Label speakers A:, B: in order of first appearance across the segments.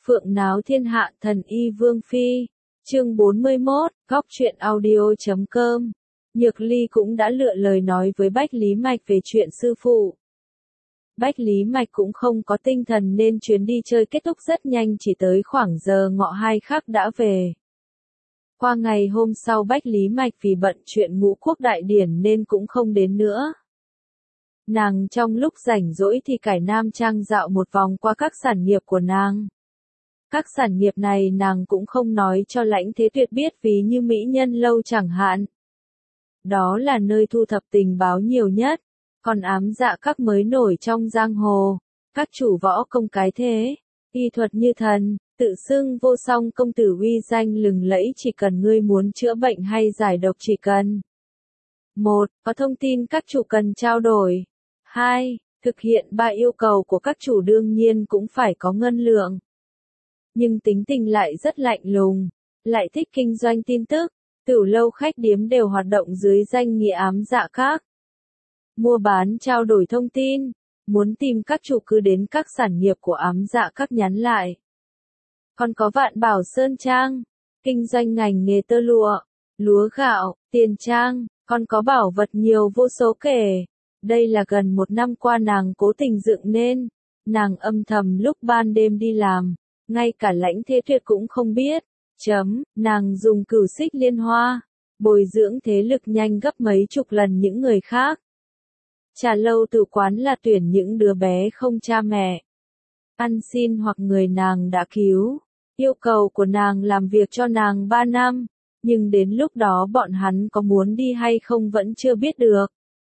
A: Phượng náo thiên hạ thần y vương phi. Chương 41, góc truyện audio.com. Nhược Ly cũng đã lựa lời nói với Bách Lý Mạch về chuyện sư phụ. Bách Lý Mạch cũng không có tinh thần nên chuyến đi chơi kết thúc rất nhanh, chỉ tới khoảng giờ ngọ 2 khắc đã về. Qua ngày hôm sau Bách Lý Mạch vì bận chuyện Ngũ Quốc đại điển nên cũng không đến nữa. Nàng trong lúc rảnh rỗi thì cải Nam Trang dạo một vòng qua các sản nghiệp của nàng. Các sản nghiệp này nàng cũng không nói cho Lãnh Thế Tuyệt biết, ví như Mỹ Nhân Lâu chẳng hạn. Đó là nơi thu thập tình báo nhiều nhất, còn Ám Dạ Các mới nổi trong giang hồ. Các chủ võ công cái thế, y thuật như thần, tự xưng vô song công tử uy danh lừng lẫy, chỉ cần ngươi muốn chữa bệnh hay giải độc chỉ cần. 1. Có thông tin các chủ cần trao đổi. 2. Thực hiện 3 yêu cầu của các chủ, đương nhiên cũng phải có ngân lượng. Nhưng tính tình lại rất lạnh lùng, lại thích kinh doanh tin tức, tửu lâu khách điếm đều hoạt động dưới danh nghĩa Ám Dạ Các. Mua bán trao đổi thông tin, muốn tìm các chủ cứ đến các sản nghiệp của Ám Dạ Các nhắn lại. Còn có Vạn Bảo Sơn Trang, kinh doanh ngành nghề tơ lụa, lúa gạo, tiền trang, còn có bảo vật nhiều vô số kể. Đây là gần 1 năm qua nàng cố tình dựng nên, nàng âm thầm lúc ban đêm đi làm, ngay cả Lãnh Thế Tuyệt cũng không biết. Nàng dùng Cửu Xích Liên Hoa, bồi dưỡng thế lực nhanh gấp mấy chục lần những người khác. Trà lâu tử quán là tuyển những đứa bé không cha mẹ, ăn xin hoặc người nàng đã cứu. Yêu cầu của nàng làm việc cho nàng 3 năm, nhưng đến lúc đó bọn hắn có muốn đi hay không vẫn chưa biết được.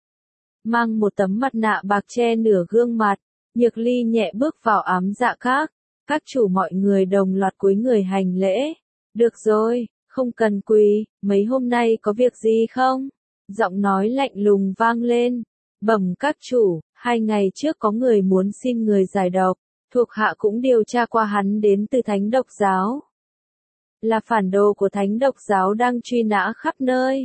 A: Mang một tấm mặt nạ bạc che nửa gương mặt, Nhược Ly nhẹ bước vào Ám Dạ Các. Các chủ mọi người đồng loạt cúi người hành lễ. Được rồi, không cần quỳ, mấy hôm nay có việc gì không? Giọng nói lạnh lùng vang lên. Bẩm các chủ, 2 ngày trước có người muốn xin người giải độc, thuộc hạ cũng điều tra qua, hắn đến từ Thánh Độc Giáo. Là phản đồ của Thánh Độc Giáo đang truy nã khắp nơi.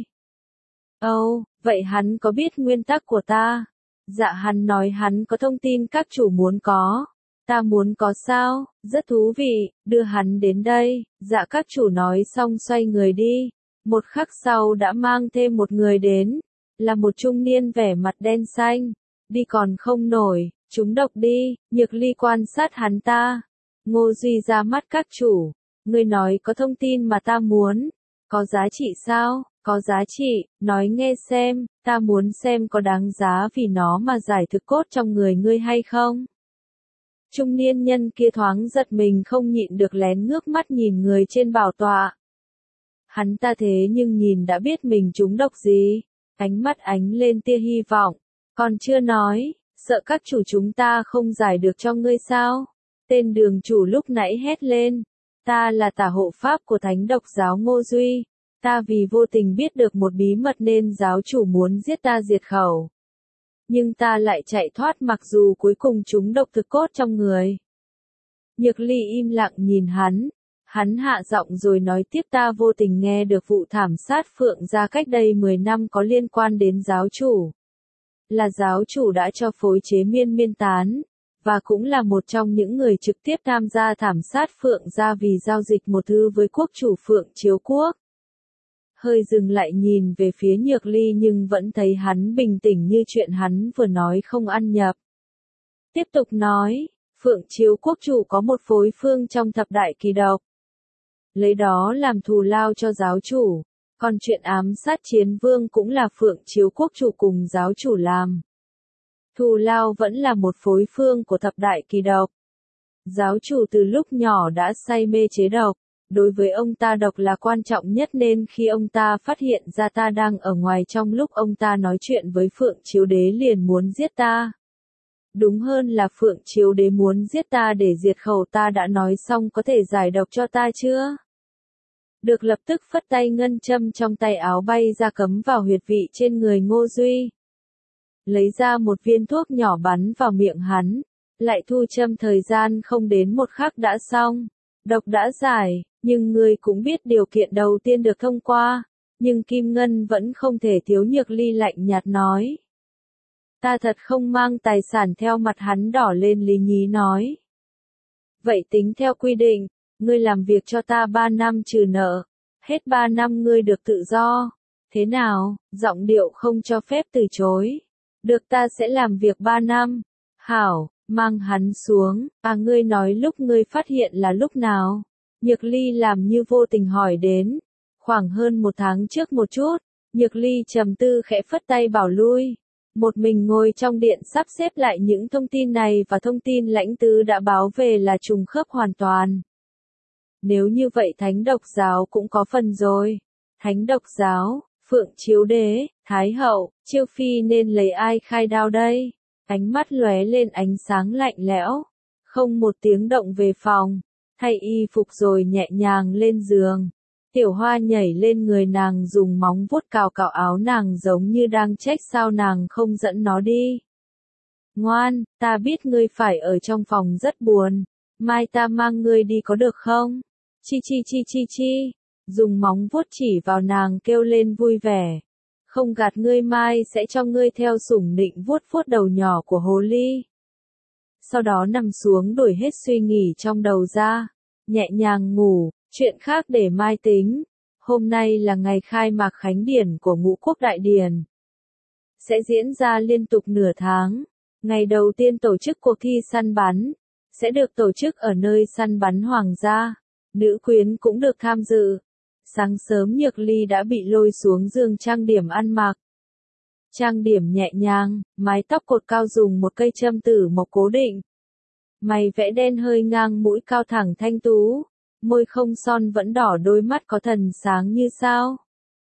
A: Ồ, vậy hắn có biết nguyên tắc của ta? Dạ, hắn nói hắn có thông tin các chủ muốn có. Ta muốn có sao? Rất thú vị, đưa hắn đến đây. Dạ các chủ nói xong xoay người đi. Một khắc sau đã mang thêm một người đến. Là một trung niên vẻ mặt đen xanh. Đi còn không nổi, trúng độc đi. Nhược Ly quan sát hắn ta. Ngô Duy ra mắt các chủ. Ngươi nói có thông tin mà ta muốn. Có giá trị sao? Có giá trị, nói nghe xem. Ta muốn xem có đáng giá vì nó mà giải thực cốt trong người ngươi hay không. Trung niên nhân kia thoáng giật mình, không nhịn được lén ngước mắt nhìn người trên bảo tọa. Hắn ta thế nhưng nhìn đã biết mình trúng độc gì, ánh mắt ánh lên tia hy vọng. Còn chưa nói, sợ các chủ chúng ta không giải được cho ngươi sao? Tên đường chủ lúc nãy hét lên. Ta là tả hộ pháp của Thánh Độc Giáo Ngô Duy. Ta vì vô tình biết được một bí mật nên giáo chủ muốn giết ta diệt khẩu. Nhưng ta lại chạy thoát, mặc dù cuối cùng chúng độc thực cốt trong người. Nhược Ly im lặng nhìn hắn. Hắn hạ giọng rồi nói tiếp, ta vô tình nghe được vụ thảm sát Phượng gia cách đây 10 năm có liên quan đến giáo chủ. Là giáo chủ đã cho phối chế miên miên tán, và cũng là một trong những người trực tiếp tham gia thảm sát Phượng gia vì giao dịch một thứ với quốc chủ Phượng Chiếu Quốc. Hơi dừng lại nhìn về phía Nhược Ly nhưng vẫn thấy hắn bình tĩnh như chuyện hắn vừa nói không ăn nhập. Tiếp tục nói, Phượng Chiếu Quốc chủ có một phối phương trong thập đại kỳ độc. Lấy đó làm thù lao cho giáo chủ, còn chuyện ám sát Chiến Vương cũng là Phượng Chiếu Quốc chủ cùng giáo chủ làm. Thù lao vẫn là một phối phương của thập đại kỳ độc. Giáo chủ từ lúc nhỏ đã say mê chế độc. Đối với ông ta độc là quan trọng nhất, nên khi ông ta phát hiện ra ta đang ở ngoài trong lúc ông ta nói chuyện với Phượng Chiếu Đế liền muốn giết ta. Đúng hơn là Phượng Chiếu Đế muốn giết ta để diệt khẩu. Ta đã nói xong có thể giải độc cho ta chưa? Được, lập tức phất tay, ngân châm trong tay áo bay ra cắm vào huyệt vị trên người Ngô Duy. Lấy ra một viên thuốc nhỏ bắn vào miệng hắn, lại thu châm, thời gian không đến 1 khắc đã xong. Độc đã giải, nhưng ngươi cũng biết điều kiện đầu tiên được thông qua, nhưng kim ngân vẫn không thể thiếu. Nhược Ly lạnh nhạt nói. Ta thật không mang tài sản theo, mặt hắn đỏ lên lý nhí nói. Vậy tính theo quy định, ngươi làm việc cho ta 3 năm trừ nợ, hết 3 năm ngươi được tự do. Thế nào, giọng điệu không cho phép từ chối. Được, ta sẽ làm việc 3 năm. Hảo, mang hắn xuống. Ngươi nói lúc ngươi phát hiện là lúc nào? Nhược Ly làm như vô tình hỏi đến. Khoảng hơn 1 tháng trước một chút. Nhược Ly trầm tư khẽ phất tay bảo lui. Một mình ngồi trong điện sắp xếp lại những thông tin này và thông tin Lãnh Tứ đã báo về là trùng khớp hoàn toàn. Nếu như vậy Thánh Độc Giáo cũng có phần rồi. Thánh Độc Giáo, Phượng Chiếu Đế, Thái Hậu, Chiêu Phi nên lấy ai khai đao đây? Ánh mắt lóe lên ánh sáng lạnh lẽo. Không một tiếng động về phòng. Thay y phục rồi nhẹ nhàng lên giường. Tiểu Hoa nhảy lên người nàng dùng móng vuốt cào cào áo nàng giống như đang trách sao nàng không dẫn nó đi. Ngoan, ta biết ngươi phải ở trong phòng rất buồn. Mai ta mang ngươi đi có được không? Chi chi chi chi chi. Dùng móng vuốt chỉ vào nàng kêu lên vui vẻ. Không gạt ngươi, mai sẽ cho ngươi theo sủng nịnh vuốt vuốt đầu nhỏ của hồ ly. Sau đó nằm xuống đuổi hết suy nghĩ trong đầu ra. Nhẹ nhàng ngủ, chuyện khác để mai tính. Hôm nay là ngày khai mạc khánh điển của Ngũ Quốc Đại Điển. Sẽ diễn ra liên tục nửa tháng. Ngày đầu tiên tổ chức cuộc thi săn bắn. Sẽ được tổ chức ở nơi săn bắn hoàng gia. Nữ quyến cũng được tham dự. Sáng sớm Nhược Ly đã bị lôi xuống giường trang điểm ăn mặc. Trang điểm nhẹ nhàng, mái tóc cột cao dùng một cây châm tử mộc cố định. Mày vẽ đen hơi ngang mũi cao thẳng thanh tú. Môi không son vẫn đỏ, đôi mắt có thần sáng như sao.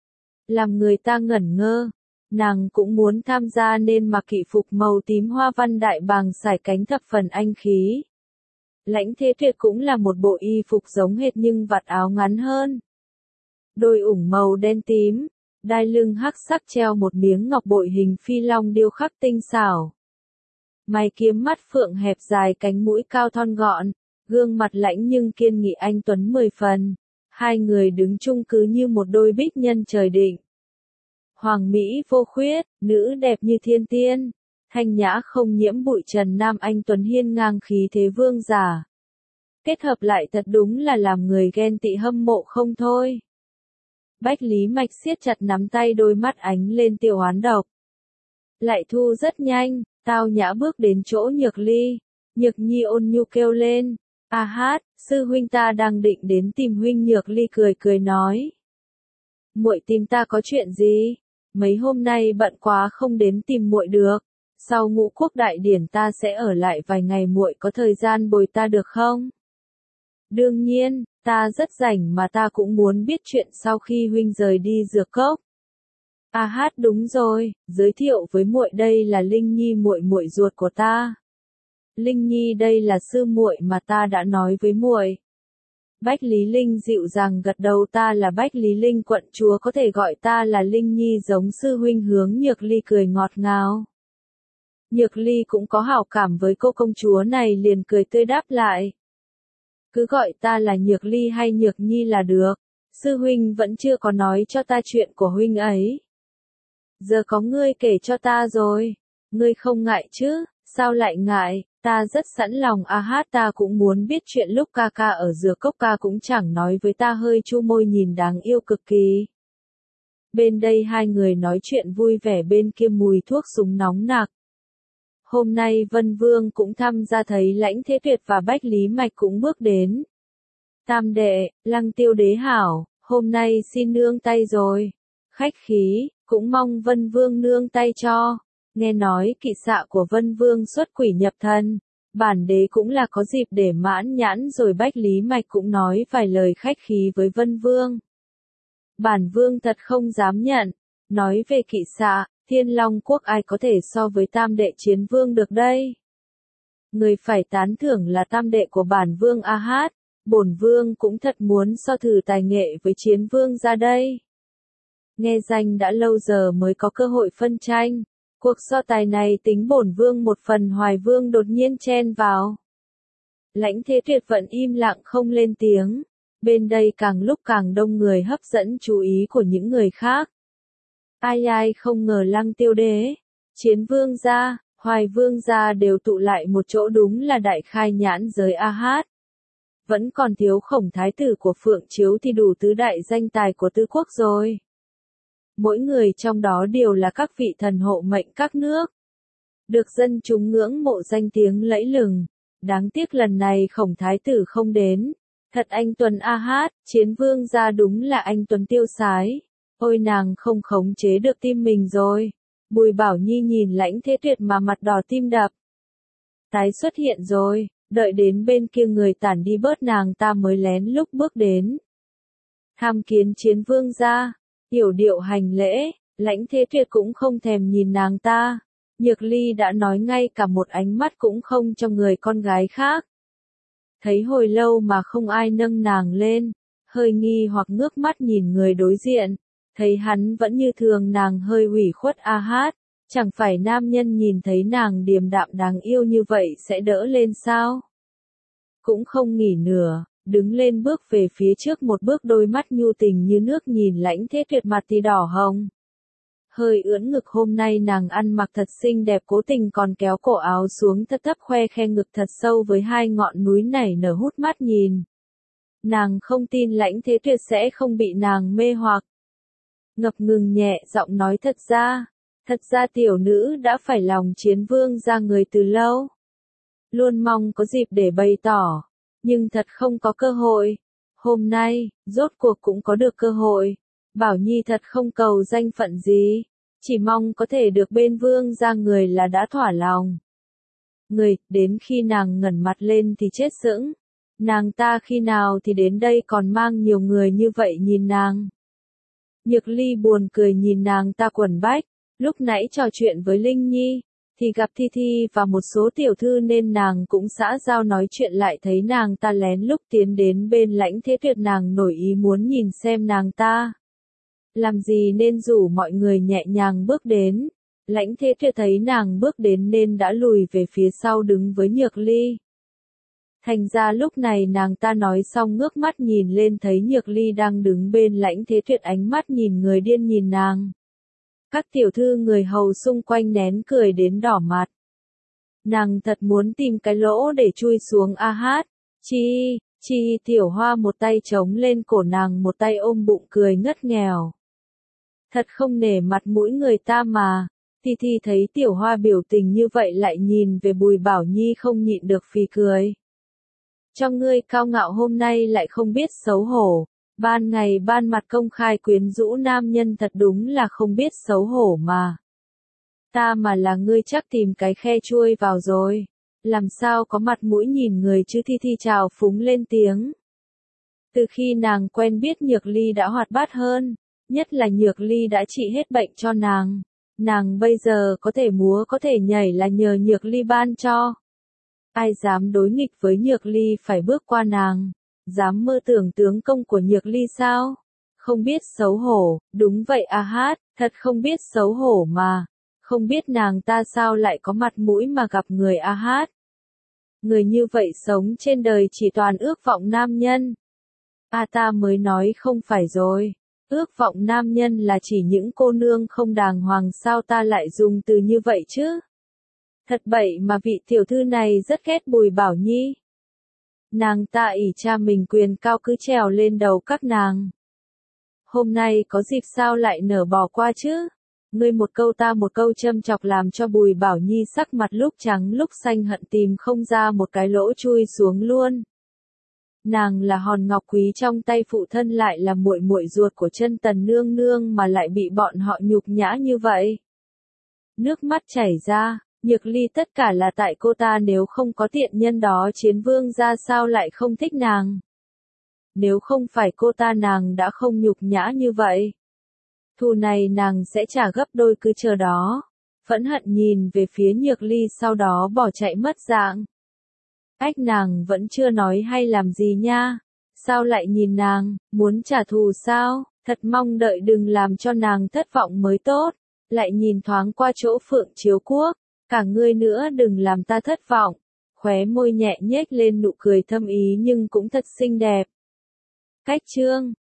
A: Làm người ta ngẩn ngơ. Nàng cũng muốn tham gia nên mặc kỵ phục màu tím hoa văn đại bàng sải cánh thập phần anh khí. Lãnh Thế Tuyệt cũng là một bộ y phục giống hệt nhưng vạt áo ngắn hơn. Đôi ủng màu đen tím, đai lưng hắc sắc treo một miếng ngọc bội hình phi long điêu khắc tinh xảo. Mày kiếm mắt phượng hẹp dài, cánh mũi cao thon gọn, gương mặt lãnh nhưng kiên nghị anh tuấn 10 phần. Hai người đứng chung cứ như một đôi bích nhân trời định. Hoàng mỹ vô khuyết, nữ đẹp như thiên tiên, thanh nhã không nhiễm bụi trần, nam anh tuấn hiên ngang khí thế vương giả. Kết hợp lại thật đúng là làm người ghen tị hâm mộ không thôi. Bách Lý Mạch siết chặt nắm tay, đôi mắt ánh lên tia oán độc. Lại Thu rất nhanh, tao nhã bước đến chỗ Nhược Ly. Nhược Nhi ôn nhu kêu lên, hát, sư huynh ta đang định đến tìm huynh. Nhược Ly cười cười nói, muội tìm ta có chuyện gì? Mấy hôm nay bận quá không đến tìm muội được. Sau Ngũ Quốc Đại Điển ta sẽ ở lại vài ngày, muội có thời gian bồi ta được không? Đương nhiên, ta rất rảnh mà, ta cũng muốn biết chuyện sau khi huynh rời đi Dược Cốc. Hát đúng rồi, giới thiệu với muội, đây là Linh Nhi, muội muội ruột của ta. Linh Nhi đây là sư muội mà ta đã nói với muội. Bách Lý Linh dịu dàng gật đầu, ta là Bách Lý Linh quận chúa, có thể gọi ta là Linh Nhi giống sư huynh. Hướng Nhược Ly cười ngọt ngào. Nhược Ly cũng có hảo cảm với cô công chúa này, liền cười tươi đáp lại. Cứ gọi ta là Nhược Ly hay Nhược Nhi là được. Sư huynh vẫn chưa có nói cho ta chuyện của huynh ấy. Giờ có ngươi kể cho ta rồi. Ngươi không ngại chứ? Sao lại ngại? Ta rất sẵn lòng. Hát, ta cũng muốn biết chuyện lúc ca ca ở Dược Cốc, ca cũng chẳng nói với ta. Hơi chu môi nhìn đáng yêu cực kỳ. Bên đây hai người nói chuyện vui vẻ, bên kia mùi thuốc súng nóng nặc. Hôm nay Vân Vương cũng thăm ra, thấy Lãnh Thế Tuyệt và Bách Lý Mạch cũng bước đến. Tam đệ, Lăng Tiêu đế hảo, hôm nay xin nương tay rồi. Khách khí, cũng mong Vân Vương nương tay cho. Nghe nói kỵ xạ của Vân Vương xuất quỷ nhập thần, bản đế cũng là có dịp để mãn nhãn rồi. Bách Lý Mạch cũng nói vài lời khách khí với Vân Vương. Bản Vương thật không dám nhận. Nói về kỵ xạ, Thiên Long Quốc ai có thể so với tam đệ Chiến Vương được đây? Người phải tán thưởng là tam đệ của bản Vương Hát. Bổn Vương cũng thật muốn so thử tài nghệ với Chiến Vương ra đây. Nghe danh đã lâu giờ mới có cơ hội phân tranh. Cuộc so tài này tính bổn Vương một phần. Hoài Vương đột nhiên chen vào. Lãnh Thế Tuyệt vẫn im lặng không lên tiếng. Bên đây càng lúc càng đông người, hấp dẫn chú ý của những người khác. Ai không ngờ Lăng Tiêu đế, Chiến Vương gia, Hoài Vương gia đều tụ lại một chỗ, đúng là đại khai nhãn giới Hát. Vẫn còn thiếu Khổng thái tử của Phượng Chiếu thì đủ tứ đại danh tài của tứ quốc rồi. Mỗi người trong đó đều là các vị thần hộ mệnh các nước. Được dân chúng ngưỡng mộ danh tiếng lẫy lừng. Đáng tiếc lần này Khổng thái tử không đến. Thật anh tuấn a hát, chiến vương gia đúng là anh tuấn tiêu sái. Ôi nàng không khống chế được tim mình rồi. Bùi Bảo Nhi nhìn Lãnh Thế Tuyệt mà mặt đỏ tim đập. Tái xuất hiện rồi, đợi đến bên kia người tản đi bớt nàng ta mới lén lúc bước đến. Tham kiến chiến vương gia, yểu điệu hành lễ, Lãnh Thế Tuyệt cũng không thèm nhìn nàng ta. Nhược Ly đã nói ngay cả một ánh mắt cũng không cho người con gái khác. Thấy hồi lâu mà không ai nâng nàng lên, hơi nghi hoặc ngước mắt nhìn người đối diện, thấy hắn vẫn như thường nàng hơi ủy khuất a hát, chẳng phải nam nhân nhìn thấy nàng điềm đạm đáng yêu như vậy sẽ đỡ lên sao? Cũng không nghỉ nửa, đứng lên bước về phía trước một bước, đôi mắt nhu tình như nước nhìn Lãnh Thế Tuyệt mặt thì đỏ hồng. Hơi ưỡn ngực, hôm nay nàng ăn mặc thật xinh đẹp, cố tình còn kéo cổ áo xuống thấp thấp khoe khe ngực thật sâu với hai ngọn núi nảy nở hút mắt nhìn. Nàng không tin Lãnh Thế Tuyệt sẽ không bị nàng mê hoặc. Ngập ngừng nhẹ giọng nói thật ra tiểu nữ đã phải lòng chiến vương ra người từ lâu. Luôn mong có dịp để bày tỏ, nhưng thật không có cơ hội. Hôm nay, rốt cuộc cũng có được cơ hội. Bảo Nhi thật không cầu danh phận gì, chỉ mong có thể được bên vương ra người là đã thỏa lòng. Người, đến khi nàng ngẩng mặt lên thì chết sững. Nàng ta khi nào thì đến đây còn mang nhiều người như vậy nhìn nàng. Nhược Ly buồn cười nhìn nàng ta quẩn bách, lúc nãy trò chuyện với Linh Nhi, thì gặp Thi Thi và một số tiểu thư nên nàng cũng xã giao nói chuyện, lại thấy nàng ta lén lúc tiến đến bên Lãnh Thế Tuyệt, nàng nổi ý muốn nhìn xem nàng ta làm gì nên rủ mọi người nhẹ nhàng bước đến. Lãnh Thế Tuyệt thấy nàng bước đến nên đã lùi về phía sau đứng với Nhược Ly. Thành ra lúc này nàng ta nói xong ngước mắt nhìn lên thấy Nhược Ly đang đứng bên Lãnh Thế Tuyệt, ánh mắt nhìn người điên nhìn nàng. Các tiểu thư người hầu xung quanh nén cười đến đỏ mặt. Nàng thật muốn tìm cái lỗ để chui xuống a hát. Chi Tiểu Hoa một tay chống lên cổ nàng, một tay ôm bụng cười ngất nghèo. Thật không nể mặt mũi người ta mà. Thi thấy Tiểu Hoa biểu tình như vậy lại nhìn về Bùi Bảo Nhi không nhịn được phì cười. Cho ngươi cao ngạo hôm nay lại không biết xấu hổ. Ban ngày ban mặt công khai quyến rũ nam nhân, thật đúng là không biết xấu hổ mà. Ta mà là ngươi chắc tìm cái khe chui vào rồi. Làm sao có mặt mũi nhìn người chứ. Thi trào phúng lên tiếng. Từ khi nàng quen biết Nhược Ly đã hoạt bát hơn, nhất là Nhược Ly đã trị hết bệnh cho nàng. Nàng bây giờ có thể múa có thể nhảy là nhờ Nhược Ly ban cho. Ai dám đối nghịch với Nhược Ly phải bước qua nàng. Dám mơ tưởng tướng công của Nhược Ly sao? Không biết xấu hổ, đúng vậy a hát, thật không biết xấu hổ mà. Không biết nàng ta sao lại có mặt mũi mà gặp người a hát. Người như vậy sống trên đời chỉ toàn ước vọng nam nhân. Ta mới nói không phải rồi. Ước vọng nam nhân là chỉ những cô nương không đàng hoàng, sao ta lại dùng từ như vậy chứ? Thật bậy mà vị tiểu thư này rất ghét Bùi Bảo Nhi. Nàng ta ỷ cha mình quyền cao cứ trèo lên đầu các nàng. Hôm nay có dịp sao lại nở bỏ qua chứ? Ngươi một câu ta một câu châm chọc làm cho Bùi Bảo Nhi sắc mặt lúc trắng lúc xanh, hận tìm không ra một cái lỗ chui xuống luôn. Nàng là hòn ngọc quý trong tay phụ thân, lại là muội muội ruột của Chân Tần nương nương mà lại bị bọn họ nhục nhã như vậy. Nước mắt chảy ra. Nhược Ly tất cả là tại cô ta, nếu không có tiện nhân đó chiến vương ra sao lại không thích nàng. Nếu không phải cô ta nàng đã không nhục nhã như vậy. Thù này nàng sẽ trả gấp đôi, cứ chờ đó. Phẫn hận nhìn về phía Nhược Ly sau đó bỏ chạy mất dạng. Ách, nàng vẫn chưa nói hay làm gì nha. Sao lại nhìn nàng, muốn trả thù sao? Thật mong đợi đừng làm cho nàng thất vọng mới tốt. Lại nhìn thoáng qua chỗ Phượng Chiếu Quốc. Cả ngươi nữa đừng làm ta thất vọng. Khóe môi nhẹ nhếch lên nụ cười thâm ý nhưng cũng thật xinh đẹp. Cách chương